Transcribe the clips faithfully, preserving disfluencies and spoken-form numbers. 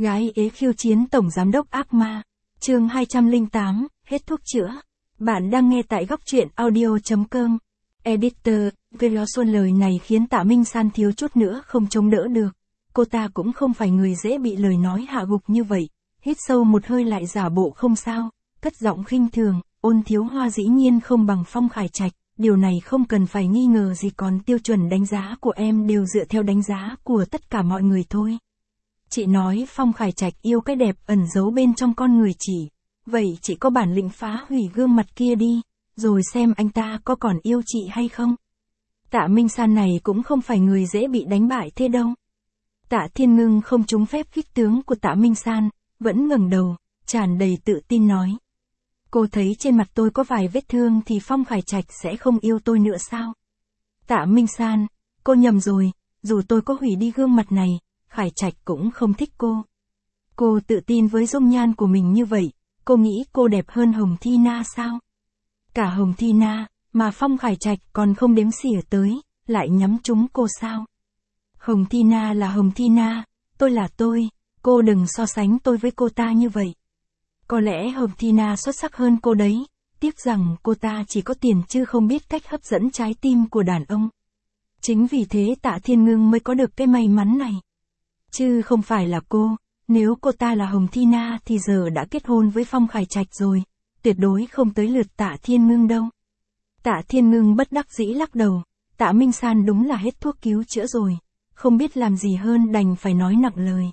Gái ế khiêu chiến tổng giám đốc ác ma. Chương hai trăm lẻ tám, hết thuốc chữa. Bạn đang nghe tại góc truyện audio chấm com. Editor, Vero Xuân lời này khiến Tạ Minh San thiếu chút nữa không chống đỡ được. Cô ta cũng không phải người dễ bị lời nói hạ gục như vậy. Hít sâu một hơi lại giả bộ không sao, cất giọng khinh thường, Ôn Thiếu Hoa dĩ nhiên không bằng Phong Khải Trạch, điều này không cần phải nghi ngờ gì, còn tiêu chuẩn đánh giá của em đều dựa theo đánh giá của tất cả mọi người thôi. Chị nói Phong Khải Trạch yêu cái đẹp ẩn giấu bên trong con người chị, vậy chị có bản lĩnh phá hủy gương mặt kia đi, rồi xem anh ta có còn yêu chị hay không. Tạ Minh San này cũng không phải người dễ bị đánh bại thế đâu. Tạ Thiên Ngưng không trúng phép khích tướng của Tạ Minh San, vẫn ngẩng đầu, tràn đầy tự tin nói. Cô thấy trên mặt tôi có vài vết thương thì Phong Khải Trạch sẽ không yêu tôi nữa sao? Tạ Minh San, cô nhầm rồi, dù tôi có hủy đi gương mặt này, Khải Trạch cũng không thích cô. Cô tự tin với dung nhan của mình như vậy, cô nghĩ cô đẹp hơn Hồng Thi Na sao? Cả Hồng Thi Na, mà Phong Khải Trạch còn không đếm xỉa tới, lại nhắm trúng cô sao? Hồng Thi Na là Hồng Thi Na, tôi là tôi, cô đừng so sánh tôi với cô ta như vậy. Có lẽ Hồng Thi Na xuất sắc hơn cô đấy, tiếc rằng cô ta chỉ có tiền chứ không biết cách hấp dẫn trái tim của đàn ông. Chính vì thế Tạ Thiên Ngưng mới có được cái may mắn này. Chứ không phải là cô, nếu cô ta là Hồng Thi Na thì giờ đã kết hôn với Phong Khải Trạch rồi, tuyệt đối không tới lượt Tạ Thiên Ngưng đâu. Tạ Thiên Ngưng bất đắc dĩ lắc đầu, Tạ Minh San đúng là hết thuốc cứu chữa rồi, không biết làm gì hơn đành phải nói nặng lời.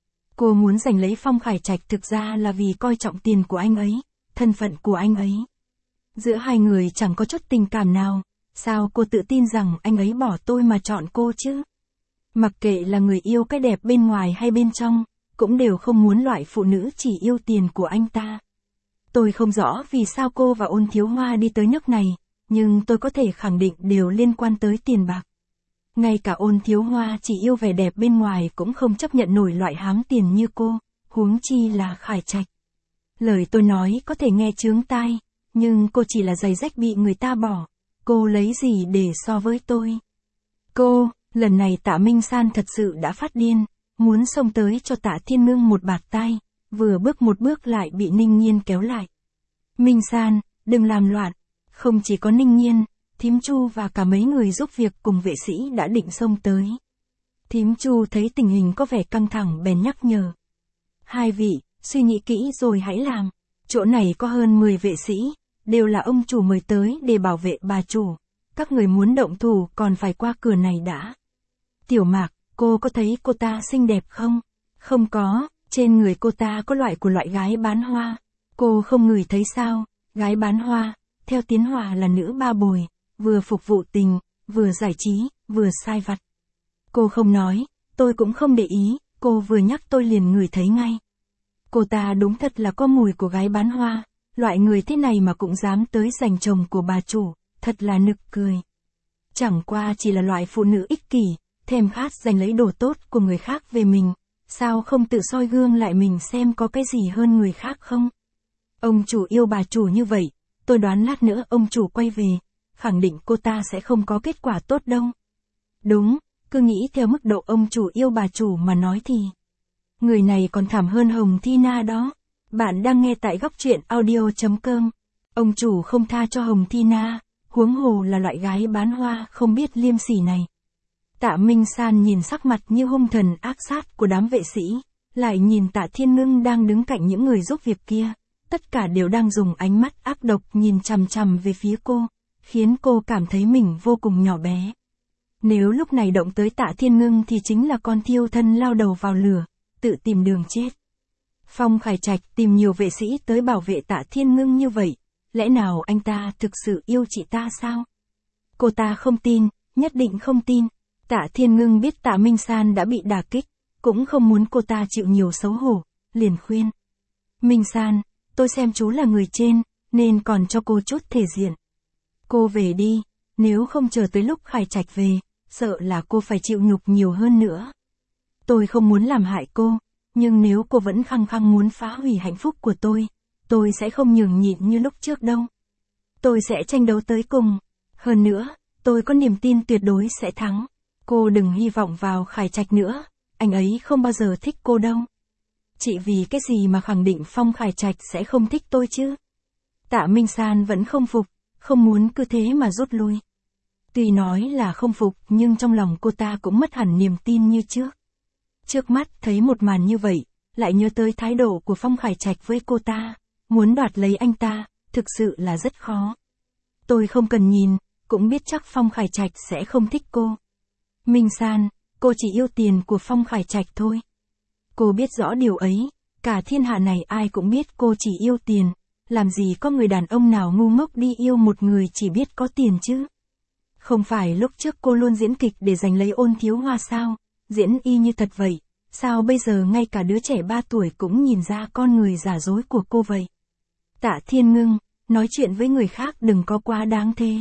Cô muốn giành lấy Phong Khải Trạch thực ra là vì coi trọng tiền của anh ấy, thân phận của anh ấy. Giữa hai người chẳng có chút tình cảm nào, sao cô tự tin rằng anh ấy bỏ tôi mà chọn cô chứ? Mặc kệ là người yêu cái đẹp bên ngoài hay bên trong, cũng đều không muốn loại phụ nữ chỉ yêu tiền của anh ta. Tôi không rõ vì sao cô và Ôn Thiếu Hoa đi tới nước này, nhưng tôi có thể khẳng định đều liên quan tới tiền bạc. Ngay cả Ôn Thiếu Hoa chỉ yêu vẻ đẹp bên ngoài cũng không chấp nhận nổi loại hám tiền như cô, huống chi là Khải Trạch. Lời tôi nói có thể nghe chướng tai, nhưng cô chỉ là giày rách bị người ta bỏ, cô lấy gì để so với tôi? Cô, lần này Tạ Minh San thật sự đã phát điên, muốn xông tới cho Tạ Thiên Ngưng một bạt tai, vừa bước một bước lại bị Ninh Nhiên kéo lại. Minh San, đừng làm loạn, không chỉ có Ninh Nhiên, Thím Chu và cả mấy người giúp việc cùng vệ sĩ đã định xông tới. Thím Chu thấy tình hình có vẻ căng thẳng bèn nhắc nhở. Hai vị, suy nghĩ kỹ rồi hãy làm, chỗ này có hơn mười vệ sĩ, đều là ông chủ mời tới để bảo vệ bà chủ, các người muốn động thủ còn phải qua cửa này đã. Tiểu Mạc, cô có thấy cô ta xinh đẹp không? Không có, trên người cô ta có loại của loại gái bán hoa. Cô không ngửi thấy sao? Gái bán hoa, theo Tiến Hòa là nữ ba bồi, vừa phục vụ tình, vừa giải trí, vừa sai vặt. Cô không nói, tôi cũng không để ý, cô vừa nhắc tôi liền ngửi thấy ngay. Cô ta đúng thật là có mùi của gái bán hoa, loại người thế này mà cũng dám tới giành chồng của bà chủ, thật là nực cười. Chẳng qua chỉ là loại phụ nữ ích kỷ, thèm khát giành lấy đồ tốt của người khác về mình, sao không tự soi gương lại mình xem có cái gì hơn người khác không? Ông chủ yêu bà chủ như vậy, tôi đoán lát nữa ông chủ quay về, khẳng định cô ta sẽ không có kết quả tốt đâu. Đúng, cứ nghĩ theo mức độ ông chủ yêu bà chủ mà nói thì người này còn thảm hơn Hồng Thi Na đó. Bạn đang nghe tại góc truyện audio chấm com. Ông chủ không tha cho Hồng Thi Na, huống hồ là loại gái bán hoa không biết liêm sỉ này. Tạ Minh San nhìn sắc mặt như hung thần ác sát của đám vệ sĩ, lại nhìn Tạ Thiên Ngưng đang đứng cạnh những người giúp việc kia, tất cả đều đang dùng ánh mắt ác độc nhìn chằm chằm về phía cô, khiến cô cảm thấy mình vô cùng nhỏ bé. Nếu lúc này động tới Tạ Thiên Ngưng thì chính là con thiêu thân lao đầu vào lửa, tự tìm đường chết. Phong Khải Trạch tìm nhiều vệ sĩ tới bảo vệ Tạ Thiên Ngưng như vậy, lẽ nào anh ta thực sự yêu chị ta sao? Cô ta không tin, nhất định không tin. Tạ Thiên Ngưng biết Tạ Minh San đã bị đả kích, cũng không muốn cô ta chịu nhiều xấu hổ, liền khuyên. Minh San, tôi xem chú là người trên, nên còn cho cô chút thể diện. Cô về đi, nếu không chờ tới lúc Khải Trạch về, sợ là cô phải chịu nhục nhiều hơn nữa. Tôi không muốn làm hại cô, nhưng nếu cô vẫn khăng khăng muốn phá hủy hạnh phúc của tôi, tôi sẽ không nhường nhịn như lúc trước đâu. Tôi sẽ tranh đấu tới cùng. Hơn nữa, tôi có niềm tin tuyệt đối sẽ thắng. Cô đừng hy vọng vào Khải Trạch nữa, anh ấy không bao giờ thích cô đâu. Chị vì cái gì mà khẳng định Phong Khải Trạch sẽ không thích tôi chứ? Tạ Minh San vẫn không phục, không muốn cứ thế mà rút lui. Tuy nói là không phục nhưng trong lòng cô ta cũng mất hẳn niềm tin như trước. Trước mắt thấy một màn như vậy, lại nhớ tới thái độ của Phong Khải Trạch với cô ta, muốn đoạt lấy anh ta, thực sự là rất khó. Tôi không cần nhìn, cũng biết chắc Phong Khải Trạch sẽ không thích cô. Minh San, cô chỉ yêu tiền của Phong Khải Trạch thôi. Cô biết rõ điều ấy, cả thiên hạ này ai cũng biết cô chỉ yêu tiền, làm gì có người đàn ông nào ngu ngốc đi yêu một người chỉ biết có tiền chứ. Không phải lúc trước cô luôn diễn kịch để giành lấy Ôn Thiếu Hoa sao, diễn y như thật vậy, sao bây giờ ngay cả đứa trẻ ba tuổi cũng nhìn ra con người giả dối của cô vậy. Tạ Thiên Ngưng, nói chuyện với người khác đừng có quá đáng thế.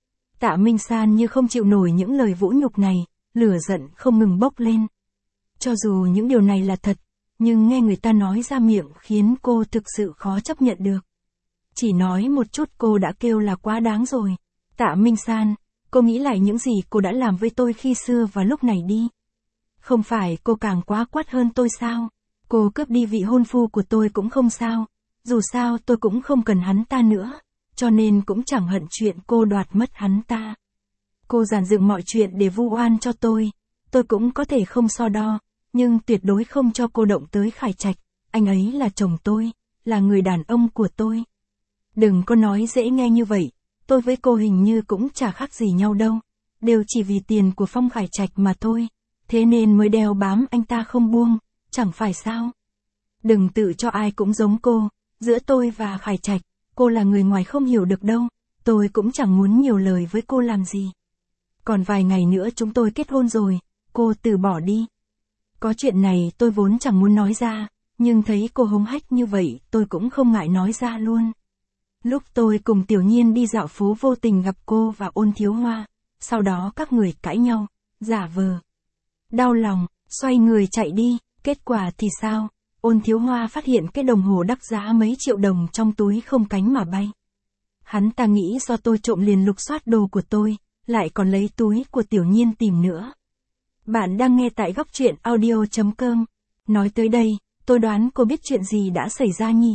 Tạ Minh San như không chịu nổi những lời vũ nhục này, lửa giận không ngừng bốc lên. Cho dù những điều này là thật, nhưng nghe người ta nói ra miệng khiến cô thực sự khó chấp nhận được. Chỉ nói một chút cô đã kêu là quá đáng rồi. Tạ Minh San, cô nghĩ lại những gì cô đã làm với tôi khi xưa và lúc này đi. Không phải cô càng quá quát hơn tôi sao? Cô cướp đi vị hôn phu của tôi cũng không sao. Dù sao tôi cũng không cần hắn ta nữa, cho nên cũng chẳng hận chuyện cô đoạt mất hắn ta. Cô giàn dựng mọi chuyện để vu oan cho tôi, tôi cũng có thể không so đo, nhưng tuyệt đối không cho cô động tới Khải Trạch, anh ấy là chồng tôi, là người đàn ông của tôi. Đừng có nói dễ nghe như vậy, tôi với cô hình như cũng chả khác gì nhau đâu, đều chỉ vì tiền của Phong Khải Trạch mà thôi, thế nên mới đeo bám anh ta không buông, chẳng phải sao? Đừng tự cho ai cũng giống cô, giữa tôi và Khải Trạch, cô là người ngoài không hiểu được đâu, tôi cũng chẳng muốn nhiều lời với cô làm gì. Còn vài ngày nữa chúng tôi kết hôn rồi, cô từ bỏ đi. Có chuyện này tôi vốn chẳng muốn nói ra, nhưng thấy cô hống hách như vậy tôi cũng không ngại nói ra luôn. Lúc tôi cùng Tiểu Nhiên đi dạo phố vô tình gặp cô và Ôn Thiếu Hoa, sau đó các người cãi nhau, giả vờ. Đau lòng, xoay người chạy đi, kết quả thì sao? Ôn Thiếu Hoa phát hiện cái đồng hồ đắt giá mấy triệu đồng trong túi không cánh mà bay. Hắn ta nghĩ do tôi trộm liền lục soát đồ của tôi, lại còn lấy túi của Tiểu Nhiên tìm nữa. Bạn đang nghe tại góc truyện audio chấm com. Nói tới đây, tôi đoán cô biết chuyện gì đã xảy ra nhỉ?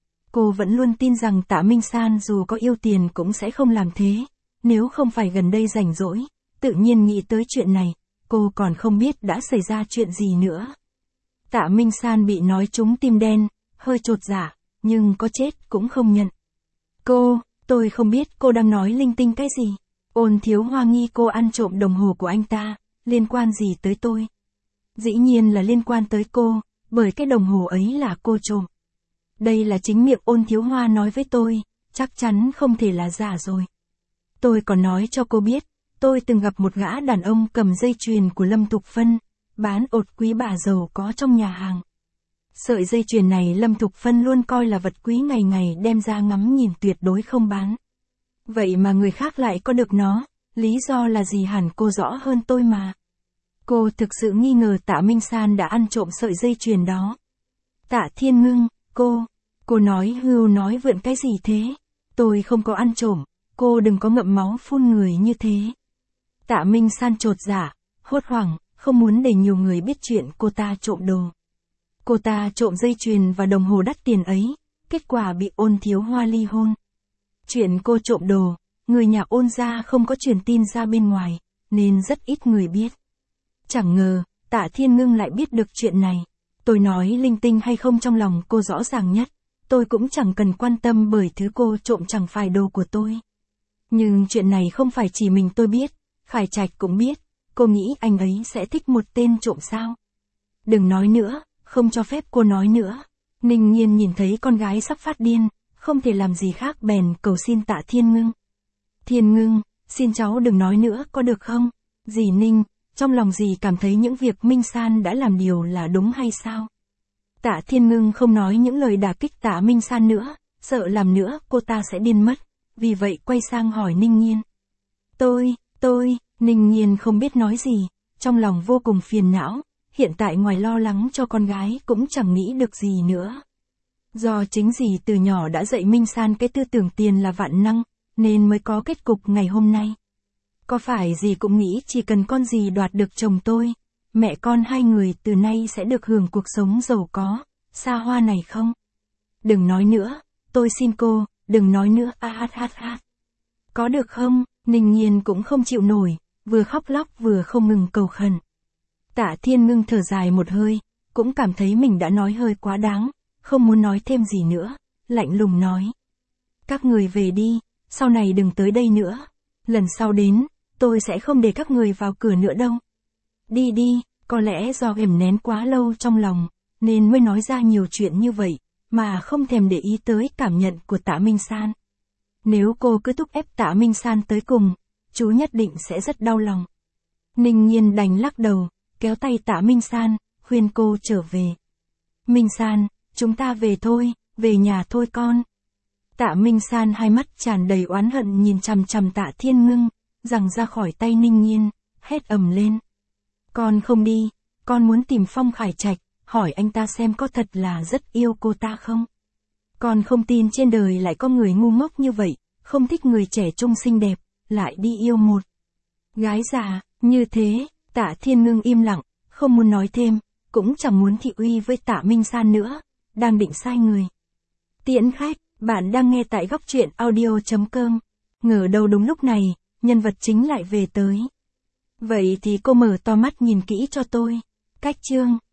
Cô vẫn luôn tin rằng Tạ Minh San dù có yêu tiền cũng sẽ không làm thế, nếu không phải gần đây rảnh rỗi, tự nhiên nghĩ tới chuyện này, cô còn không biết đã xảy ra chuyện gì nữa. Tạ Minh San bị nói trúng tim đen, hơi chột dạ, nhưng có chết cũng không nhận. Cô, tôi không biết cô đang nói linh tinh cái gì. Ôn Thiếu Hoa nghi cô ăn trộm đồng hồ của anh ta, liên quan gì tới tôi? Dĩ nhiên là liên quan tới cô, bởi cái đồng hồ ấy là cô trộm. Đây là chính miệng Ôn Thiếu Hoa nói với tôi, chắc chắn không thể là giả rồi. Tôi còn nói cho cô biết, tôi từng gặp một gã đàn ông cầm dây chuyền của Lâm Thục Phân, bán ột quý bà giàu có trong nhà hàng. Sợi dây chuyền này Lâm Thục Phân luôn coi là vật quý ngày ngày đem ra ngắm nhìn tuyệt đối không bán. Vậy mà người khác lại có được nó, lý do là gì hẳn cô rõ hơn tôi mà. Cô thực sự nghi ngờ Tạ Minh San đã ăn trộm sợi dây chuyền đó. Tạ Thiên Ngưng, cô, cô nói hưu nói vượn cái gì thế? Tôi không có ăn trộm, cô đừng có ngậm máu phun người như thế. Tạ Minh San chột dạ, hốt hoảng, không muốn để nhiều người biết chuyện cô ta trộm đồ. Cô ta trộm dây chuyền và đồng hồ đắt tiền ấy, kết quả bị Ôn Thiếu Hoa ly hôn. Chuyện cô trộm đồ, người nhà Ôn gia không có truyền tin ra bên ngoài, nên rất ít người biết. Chẳng ngờ, Tạ Thiên Ngưng lại biết được chuyện này. Tôi nói linh tinh hay không trong lòng cô rõ ràng nhất, tôi cũng chẳng cần quan tâm bởi thứ cô trộm chẳng phải đồ của tôi. Nhưng chuyện này không phải chỉ mình tôi biết, Khải Trạch cũng biết, cô nghĩ anh ấy sẽ thích một tên trộm sao? Đừng nói nữa, không cho phép cô nói nữa. Ninh Nhiên nhìn thấy con gái sắp phát điên, không thể làm gì khác bèn cầu xin Tạ Thiên Ngưng. Thiên Ngưng, xin cháu đừng nói nữa có được không? Dì Ninh, trong lòng dì cảm thấy những việc Minh San đã làm điều là đúng hay sao? Tạ Thiên Ngưng không nói những lời đả kích Tạ Minh San nữa, sợ làm nữa cô ta sẽ điên mất, vì vậy quay sang hỏi Ninh Nhiên. Tôi, tôi, Ninh Nhiên không biết nói gì, trong lòng vô cùng phiền não, hiện tại ngoài lo lắng cho con gái cũng chẳng nghĩ được gì nữa. Do chính dì từ nhỏ đã dạy Minh San cái tư tưởng tiền là vạn năng, nên mới có kết cục ngày hôm nay. Có phải dì cũng nghĩ chỉ cần con dì đoạt được chồng tôi, mẹ con hai người từ nay sẽ được hưởng cuộc sống giàu có, xa hoa này không? Đừng nói nữa, tôi xin cô, đừng nói nữa, a hát hát hát. Có được không? Ninh Nhiên cũng không chịu nổi, vừa khóc lóc vừa không ngừng cầu khẩn. Tạ Thiên Ngưng thở dài một hơi, cũng cảm thấy mình đã nói hơi quá đáng, không muốn nói thêm gì nữa, lạnh lùng nói. Các người về đi, sau này đừng tới đây nữa. Lần sau đến, tôi sẽ không để các người vào cửa nữa đâu. Đi đi, có lẽ do ềm nén quá lâu trong lòng, nên mới nói ra nhiều chuyện như vậy, mà không thèm để ý tới cảm nhận của Tạ Minh San. Nếu cô cứ thúc ép Tạ Minh San tới cùng, chú nhất định sẽ rất đau lòng. Ninh Nhiên đành lắc đầu, kéo tay Tạ Minh San, khuyên cô trở về. Minh San, chúng ta về thôi, về nhà thôi con. Tạ Minh San hai mắt tràn đầy oán hận nhìn chằm chằm Tạ Thiên Ngưng, giằng ra khỏi tay Ninh Nhiên, hét ầm lên. Con không đi, con muốn tìm Phong Khải Trạch, hỏi anh ta xem có thật là rất yêu cô ta không? Con không tin trên đời lại có người ngu ngốc như vậy, không thích người trẻ trung xinh đẹp, lại đi yêu một gái già, như thế. Tạ Thiên Ngưng im lặng, không muốn nói thêm, cũng chẳng muốn thị uy với Tạ Minh San nữa, đang định sai người. Tiễn khách, bạn đang nghe tại góc truyện audio chấm com. Ngờ đâu đúng lúc này, nhân vật chính lại về tới. Vậy thì cô mở to mắt nhìn kỹ cho tôi. Cách chương